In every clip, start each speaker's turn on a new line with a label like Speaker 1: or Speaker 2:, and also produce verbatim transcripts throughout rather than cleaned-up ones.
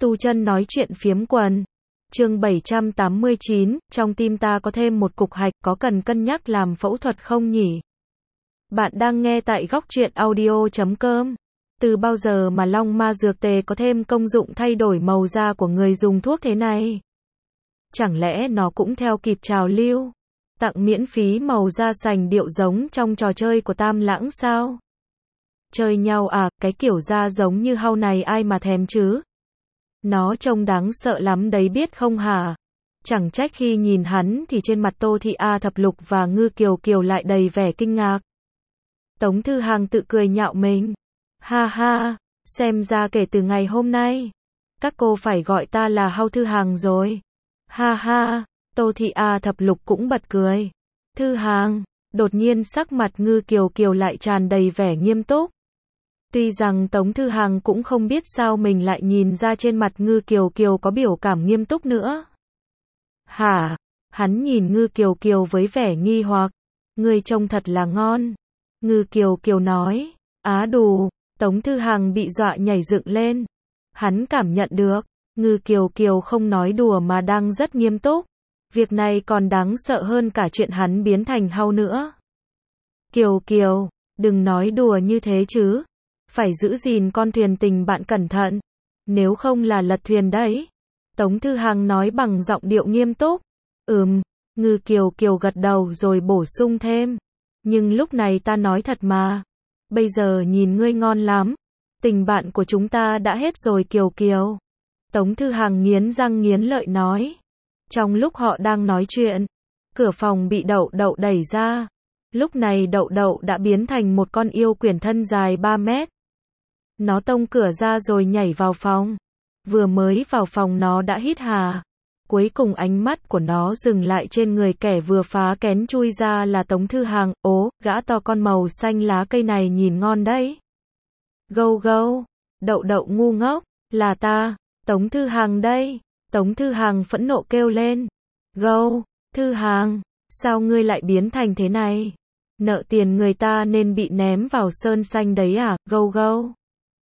Speaker 1: Tu chân nói chuyện phiếm quần. Chương bảy trăm tám mươi chín, trong tim ta có thêm một cục hạch, có cần cân nhắc làm phẫu thuật không nhỉ? Bạn đang nghe tại góc truyện audio chấm com. Từ bao giờ mà long ma dược tề có thêm công dụng thay đổi màu da của người dùng thuốc thế này? Chẳng lẽ nó cũng theo kịp trào lưu? Tặng miễn phí màu da sành điệu giống trong trò chơi của Tam Lãng sao? Chơi nhau à, cái kiểu da giống như hao này ai mà thèm chứ? Nó trông đáng sợ lắm đấy biết không hả? Chẳng trách khi nhìn hắn thì trên mặt Tô Thị A Thập Lục và Ngư Kiều Kiều lại đầy vẻ kinh ngạc. Tống Thư Hàng tự cười nhạo mình. Ha ha, xem ra kể từ ngày hôm nay, các cô phải gọi ta là Hao Thư Hàng rồi. Ha ha, Tô Thị A Thập Lục cũng bật cười. Thư Hàng, đột nhiên sắc mặt Ngư Kiều Kiều lại tràn đầy vẻ nghiêm túc. Tuy rằng Tống Thư Hàng cũng không biết sao mình lại nhìn ra trên mặt Ngư Kiều Kiều có biểu cảm nghiêm túc nữa. Hả? Hắn nhìn Ngư Kiều Kiều với vẻ nghi hoặc. Ngươi trông thật là ngon. Ngư Kiều Kiều nói. Á đù, Tống Thư Hàng bị dọa nhảy dựng lên. Hắn cảm nhận được, Ngư Kiều Kiều không nói đùa mà đang rất nghiêm túc. Việc này còn đáng sợ hơn cả chuyện hắn biến thành hao nữa. Kiều Kiều, đừng nói đùa như thế chứ. Phải giữ gìn con thuyền tình bạn cẩn thận. Nếu không là lật thuyền đấy. Tống Thư Hàng nói bằng giọng điệu nghiêm túc. Ừm, Ngư Kiều Kiều gật đầu rồi bổ sung thêm. Nhưng lúc này ta nói thật mà. Bây giờ nhìn ngươi ngon lắm. Tình bạn của chúng ta đã hết rồi Kiều Kiều. Tống Thư Hàng nghiến răng nghiến lợi nói. Trong lúc họ đang nói chuyện, cửa phòng bị Đậu Đậu đẩy ra. Lúc này Đậu Đậu đã biến thành một con yêu quyển thân dài ba mét. Nó tông cửa ra rồi nhảy vào phòng. Vừa mới vào phòng nó đã hít hà. Cuối cùng ánh mắt của nó dừng lại trên người kẻ vừa phá kén chui ra là Tống Thư Hàng. Ố, gã to con màu xanh lá cây này nhìn ngon đấy. Gâu gâu. Đậu Đậu ngu ngốc. Là ta. Tống Thư Hàng đây. Tống Thư Hàng phẫn nộ kêu lên. Gâu. Thư Hàng. Sao ngươi lại biến thành thế này? Nợ tiền người ta nên bị ném vào sơn xanh đấy à? Gâu gâu.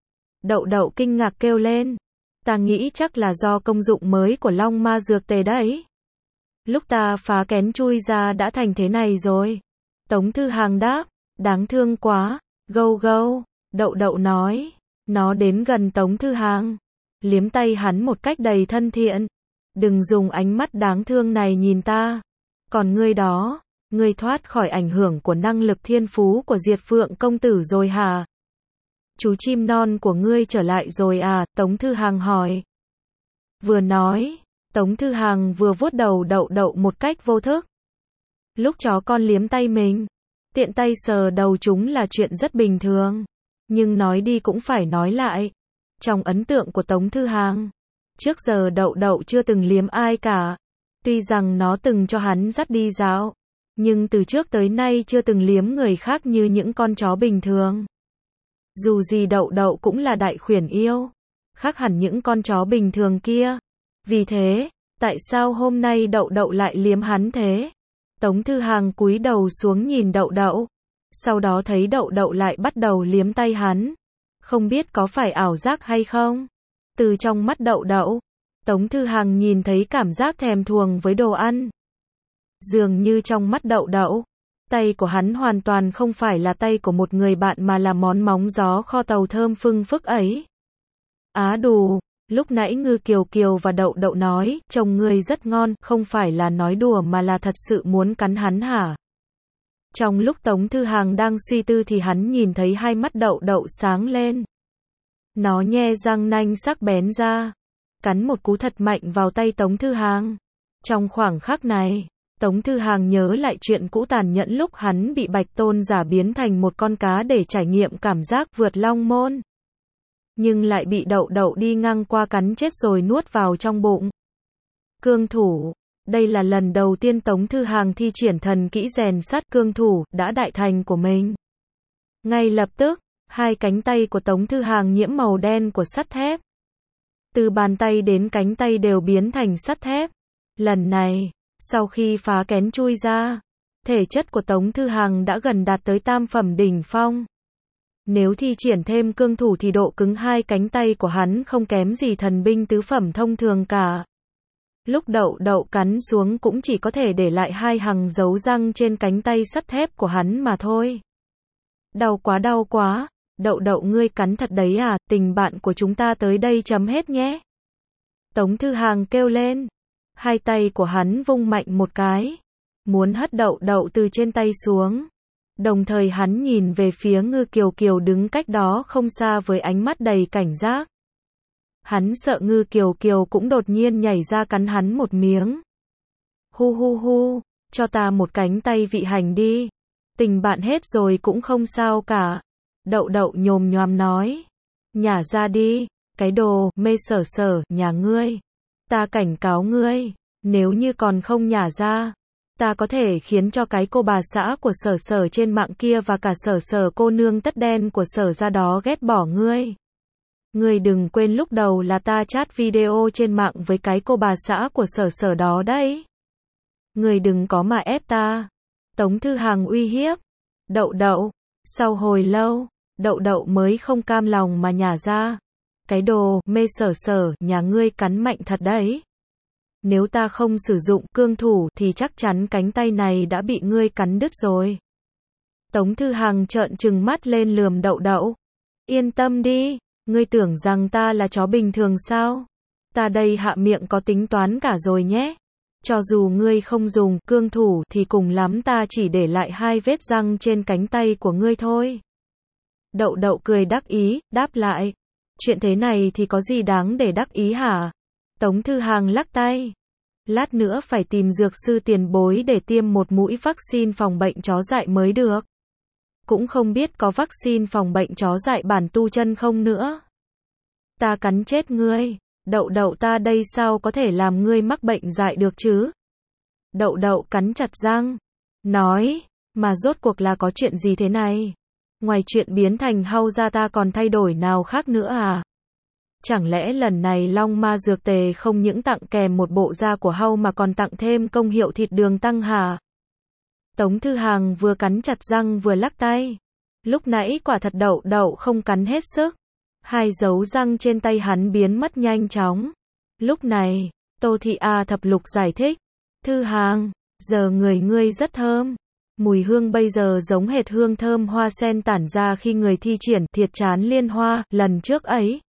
Speaker 1: Đậu Đậu kinh ngạc kêu lên. Ta nghĩ chắc là do công dụng mới của long ma dược tề đấy. Lúc ta phá kén chui ra đã thành thế này rồi. Tống Thư Hàng đáp. Đáng thương quá. Gâu gâu. Đậu Đậu nói. Nó đến gần Tống Thư Hàng. Liếm tay hắn một cách đầy thân thiện. Đừng dùng ánh mắt đáng thương này nhìn ta. Còn ngươi đó, ngươi thoát khỏi ảnh hưởng của năng lực thiên phú của Diệt Phượng công tử rồi hả? Chú chim non của ngươi trở lại rồi à? Tống Thư Hàng hỏi. Vừa nói, Tống Thư Hàng vừa vuốt đầu Đậu Đậu một cách vô thức. Lúc chó con liếm tay mình, tiện tay sờ đầu chúng là chuyện rất bình thường. Nhưng nói đi cũng phải nói lại. Trong ấn tượng của Tống Thư Hàng, trước giờ Đậu Đậu chưa từng liếm ai cả. Tuy rằng nó từng cho hắn dắt đi dạo, nhưng từ trước tới nay chưa từng liếm người khác như những con chó bình thường. Dù gì Đậu Đậu cũng là đại khuyển yêu, khác hẳn những con chó bình thường kia. Vì thế, tại sao hôm nay Đậu Đậu lại liếm hắn thế? Tống Thư Hàng cúi đầu xuống nhìn Đậu Đậu, sau đó thấy Đậu Đậu lại bắt đầu liếm tay hắn. Không biết có phải ảo giác hay không? Từ trong mắt Đậu Đậu, Tống Thư Hàng nhìn thấy cảm giác thèm thuồng với đồ ăn. Dường như trong mắt Đậu Đậu, tay của hắn hoàn toàn không phải là tay của một người bạn mà là món móng gió kho tàu thơm phưng phức ấy. Á đù, lúc nãy Ngư Kiều Kiều và Đậu Đậu nói, trông ngươi rất ngon, không phải là nói đùa mà là thật sự muốn cắn hắn hả? Trong lúc Tống Thư Hàng đang suy tư thì hắn nhìn thấy hai mắt Đậu Đậu sáng lên. Nó nhe răng nanh sắc bén ra, cắn một cú thật mạnh vào tay Tống Thư Hàng. Trong khoảng khắc này, Tống Thư Hàng nhớ lại chuyện cũ tàn nhẫn lúc hắn bị Bạch Tôn giả biến thành một con cá để trải nghiệm cảm giác vượt long môn. Nhưng lại bị Đậu Đậu đi ngang qua cắn chết rồi nuốt vào trong bụng. Cương thủ. Đây là lần đầu tiên Tống Thư Hàng thi triển thần kỹ rèn sắt cương thủ đã đại thành của mình. Ngay lập tức, hai cánh tay của Tống Thư Hàng nhiễm màu đen của sắt thép. Từ bàn tay đến cánh tay đều biến thành sắt thép. Lần này, sau khi phá kén chui ra, thể chất của Tống Thư Hàng đã gần đạt tới tam phẩm đỉnh phong. Nếu thi triển thêm cương thủ thì độ cứng hai cánh tay của hắn không kém gì thần binh tứ phẩm thông thường cả. Lúc đậu đậu cắn xuống cũng chỉ có thể để lại hai hàng dấu răng trên cánh tay sắt thép của hắn mà thôi. Đau quá đau quá, đậu đậu ngươi cắn thật đấy à, tình bạn của chúng ta tới đây chấm hết nhé. Tống Thư Hàng kêu lên. Hai tay của hắn vung mạnh một cái, muốn hất đậu đậu từ trên tay xuống. Đồng thời hắn nhìn về phía Ngư Kiều Kiều đứng cách đó không xa với ánh mắt đầy cảnh giác. Hắn sợ Ngư Kiều Kiều cũng đột nhiên nhảy ra cắn hắn một miếng. Hu hu hu, cho ta một cánh tay vị hành đi. Tình bạn hết rồi cũng không sao cả. Đậu đậu nhồm nhoàm nói. Nhả ra đi, cái đồ mê sở sở nhà ngươi. Ta cảnh cáo ngươi, nếu như còn không nhả ra, ta có thể khiến cho cái cô bà xã của sở sở trên mạng kia và cả sở sở cô nương tất đen của sở ra đó ghét bỏ ngươi. Ngươi đừng quên lúc đầu là ta chat video trên mạng với cái cô bà xã của sở sở đó đấy. Ngươi đừng có mà ép ta. Tống Thư Hàng uy hiếp. Đậu đậu. Sau hồi lâu, đậu đậu mới không cam lòng mà nhả ra. Cái đồ mê sở sở nhà ngươi cắn mạnh thật đấy. Nếu ta không sử dụng cương thủ thì chắc chắn cánh tay này đã bị ngươi cắn đứt rồi. Tống Thư Hàng trợn trừng mắt lên lườm đậu đậu. Yên tâm đi, ngươi tưởng rằng ta là chó bình thường sao? Ta đây hạ miệng có tính toán cả rồi nhé. Cho dù ngươi không dùng cương thủ thì cùng lắm ta chỉ để lại hai vết răng trên cánh tay của ngươi thôi. Đậu đậu cười đắc ý, đáp lại. Chuyện thế này thì có gì đáng để đắc ý hả? Tống Thư Hàng lắc tay. Lát nữa phải tìm dược sư tiền bối để tiêm một mũi vaccine phòng bệnh chó dại mới được. Cũng không biết có vaccine phòng bệnh chó dại bản tu chân không nữa. Ta cắn chết ngươi. Đậu đậu ta đây sao có thể làm ngươi mắc bệnh dại được chứ? Đậu đậu cắn chặt răng. Nói, mà rốt cuộc là có chuyện gì thế này? Ngoài chuyện biến thành hau ra ta còn thay đổi nào khác nữa à? Chẳng lẽ lần này Long Ma Dược Tề không những tặng kèm một bộ da của hau mà còn tặng thêm công hiệu thịt đường tăng hả? Tống Thư Hàng vừa cắn chặt răng vừa lắc tay. Lúc nãy quả thật đậu đậu không cắn hết sức. Hai dấu răng trên tay hắn biến mất nhanh chóng. Lúc này, Tô Thị A Thập Lục giải thích. Thư Hàng, giờ người ngươi rất thơm. Mùi hương bây giờ giống hệt hương thơm hoa sen tản ra khi người thi triển thiệt chán liên hoa lần trước ấy.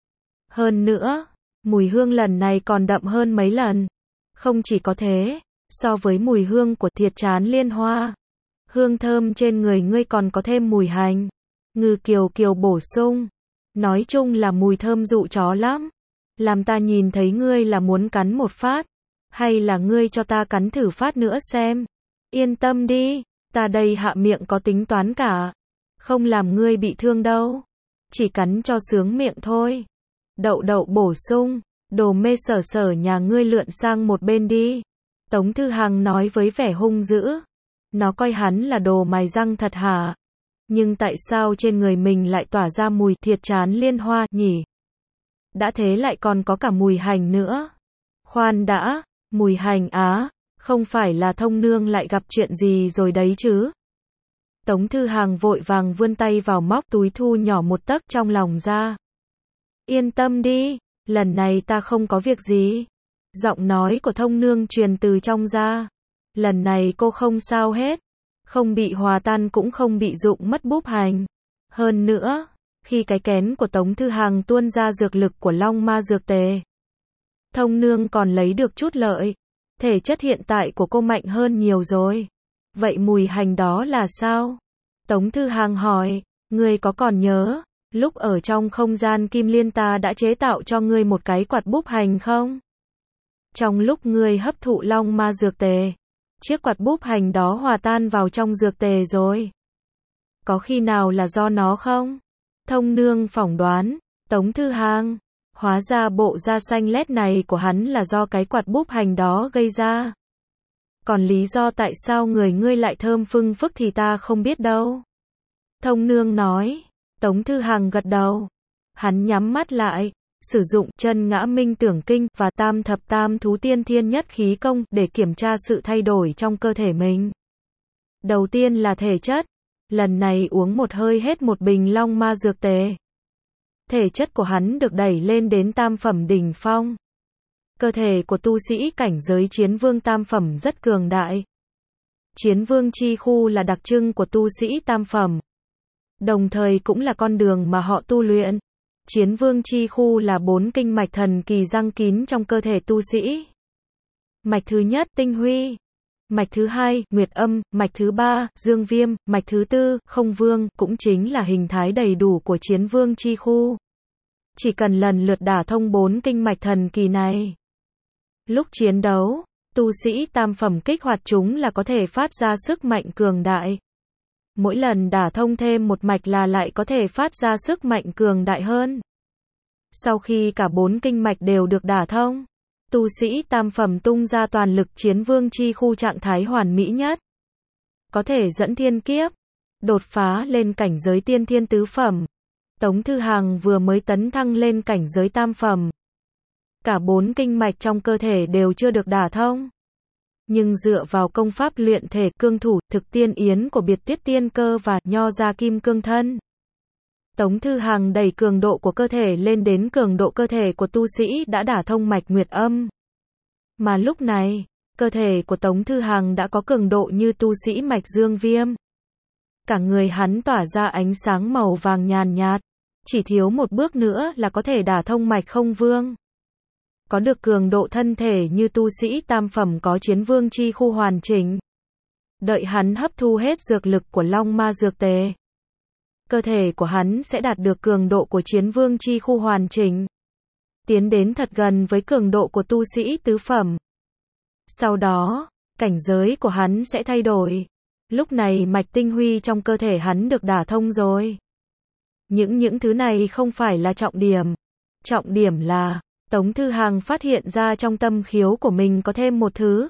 Speaker 1: Hơn nữa, mùi hương lần này còn đậm hơn mấy lần. Không chỉ có thế, so với mùi hương của thiệt chán liên hoa, hương thơm trên người ngươi còn có thêm mùi hành. Ngư Kiều Kiều bổ sung. Nói chung là mùi thơm dụ chó lắm. Làm ta nhìn thấy ngươi là muốn cắn một phát. Hay là ngươi cho ta cắn thử phát nữa xem. Yên tâm đi, ta đây hạ miệng có tính toán cả. Không làm ngươi bị thương đâu. Chỉ cắn cho sướng miệng thôi. Đậu đậu bổ sung. Đồ mê sở sở nhà ngươi lượn sang một bên đi. Tống Thư Hàng nói với vẻ hung dữ. Nó coi hắn là đồ mài răng thật hả? Nhưng tại sao trên người mình lại tỏa ra mùi thiệt chán liên hoa nhỉ? Đã thế lại còn có cả mùi hành nữa. Khoan đã, mùi hành á, không phải là Thông Nương lại gặp chuyện gì rồi đấy chứ? Tống Thư Hàng vội vàng vươn tay vào móc túi thu nhỏ một tấc trong lòng ra. Yên tâm đi, lần này ta không có việc gì. Giọng nói của Thông Nương truyền từ trong ra. Lần này cô không sao hết. Không bị hòa tan cũng không bị rụng mất búp hành. Hơn nữa, khi cái kén của Tống Thư Hàng tuôn ra dược lực của Long Ma Dược Tề, Thông Nương còn lấy được chút lợi. Thể chất hiện tại của cô mạnh hơn nhiều rồi. Vậy mùi hành đó là sao? Tống Thư Hàng hỏi, ngươi có còn nhớ, lúc ở trong không gian kim liên ta đã chế tạo cho ngươi một cái quạt búp hành không? Trong lúc ngươi hấp thụ Long Ma Dược Tề, chiếc quạt búp hành đó hòa tan vào trong dược tề rồi. Có khi nào là do nó không? Thông Nương phỏng đoán. Tống Thư Hàng, hóa ra bộ da xanh lét này của hắn là do cái quạt búp hành đó gây ra. Còn lý do tại sao người ngươi lại thơm phưng phức thì ta không biết đâu. Thông Nương nói. Tống Thư Hàng gật đầu. Hắn nhắm mắt lại, sử dụng chân ngã minh tưởng kinh và tam thập tam thú tiên thiên nhất khí công để kiểm tra sự thay đổi trong cơ thể mình. Đầu tiên là thể chất. Lần này uống một hơi hết một bình long ma dược tề. Thể chất của hắn được đẩy lên đến tam phẩm đỉnh phong. Cơ thể của tu sĩ cảnh giới chiến vương tam phẩm rất cường đại. Chiến vương chi khu là đặc trưng của tu sĩ tam phẩm. Đồng thời cũng là con đường mà họ tu luyện. Chiến vương chi khu là bốn kinh mạch thần kỳ giăng kín trong cơ thể tu sĩ. Mạch thứ nhất, tinh huy. Mạch thứ hai, nguyệt âm. Mạch thứ ba, dương viêm. Mạch thứ tư, không vương, cũng chính là hình thái đầy đủ của chiến vương chi khu. Chỉ cần lần lượt đả thông bốn kinh mạch thần kỳ này. Lúc chiến đấu, tu sĩ tam phẩm kích hoạt chúng là có thể phát ra sức mạnh cường đại. Mỗi lần đả thông thêm một mạch là lại có thể phát ra sức mạnh cường đại hơn. Sau khi cả bốn kinh mạch đều được đả thông, tu sĩ tam phẩm tung ra toàn lực chiến vương chi khu trạng thái hoàn mỹ nhất. Có thể dẫn thiên kiếp, đột phá lên cảnh giới tiên thiên tứ phẩm. Tống Thư Hằng vừa mới tấn thăng lên cảnh giới tam phẩm. Cả bốn kinh mạch trong cơ thể đều chưa được đả thông. Nhưng dựa vào công pháp luyện thể cương thủ, thực tiên yến của biệt tiết tiên cơ và nho gia kim cương thân, Tống Thư Hằng đẩy cường độ của cơ thể lên đến cường độ cơ thể của tu sĩ đã đả thông mạch nguyệt âm. Mà lúc này, cơ thể của Tống Thư Hằng đã có cường độ như tu sĩ mạch dương viêm. Cả người hắn tỏa ra ánh sáng màu vàng nhàn nhạt, chỉ thiếu một bước nữa là có thể đả thông mạch không vương. Có được cường độ thân thể như tu sĩ tam phẩm có chiến vương chi khu hoàn chỉnh. Đợi hắn hấp thu hết dược lực của long ma dược tề, cơ thể của hắn sẽ đạt được cường độ của chiến vương chi khu hoàn chỉnh. Tiến đến thật gần với cường độ của tu sĩ tứ phẩm. Sau đó, cảnh giới của hắn sẽ thay đổi. Lúc này mạch tinh huy trong cơ thể hắn được đả thông rồi. Những những thứ này không phải là trọng điểm. Trọng điểm là, Tống Thư Hằng phát hiện ra trong tâm khiếu của mình có thêm một thứ.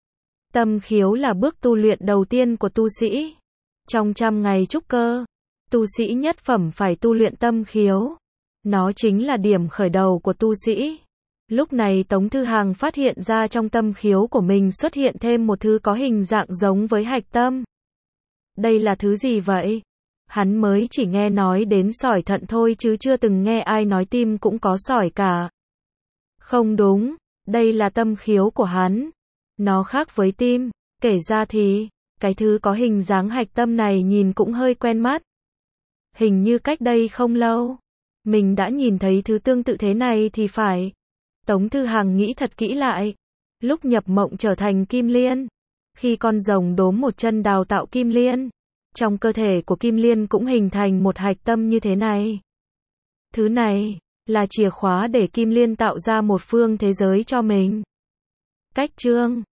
Speaker 1: Tâm khiếu là bước tu luyện đầu tiên của tu sĩ. Trong trăm ngày trúc cơ, tu sĩ nhất phẩm phải tu luyện tâm khiếu. Nó chính là điểm khởi đầu của tu sĩ. Lúc này Tống Thư Hằng phát hiện ra trong tâm khiếu của mình xuất hiện thêm một thứ có hình dạng giống với hạch tâm. Đây là thứ gì vậy? Hắn mới chỉ nghe nói đến sỏi thận thôi chứ chưa từng nghe ai nói tim cũng có sỏi cả. Không đúng, đây là tâm khiếu của hắn. Nó khác với tim, kể ra thì, cái thứ có hình dáng hạch tâm này nhìn cũng hơi quen mắt. Hình như cách đây không lâu, mình đã nhìn thấy thứ tương tự thế này thì phải. Tống Thư Hằng nghĩ thật kỹ lại. Lúc nhập mộng trở thành Kim Liên, khi con rồng đốm một chân đào tạo Kim Liên, trong cơ thể của Kim Liên cũng hình thành một hạch tâm như thế này. Thứ này là chìa khóa để Kim Liên tạo ra một phương thế giới cho mình. Cách chương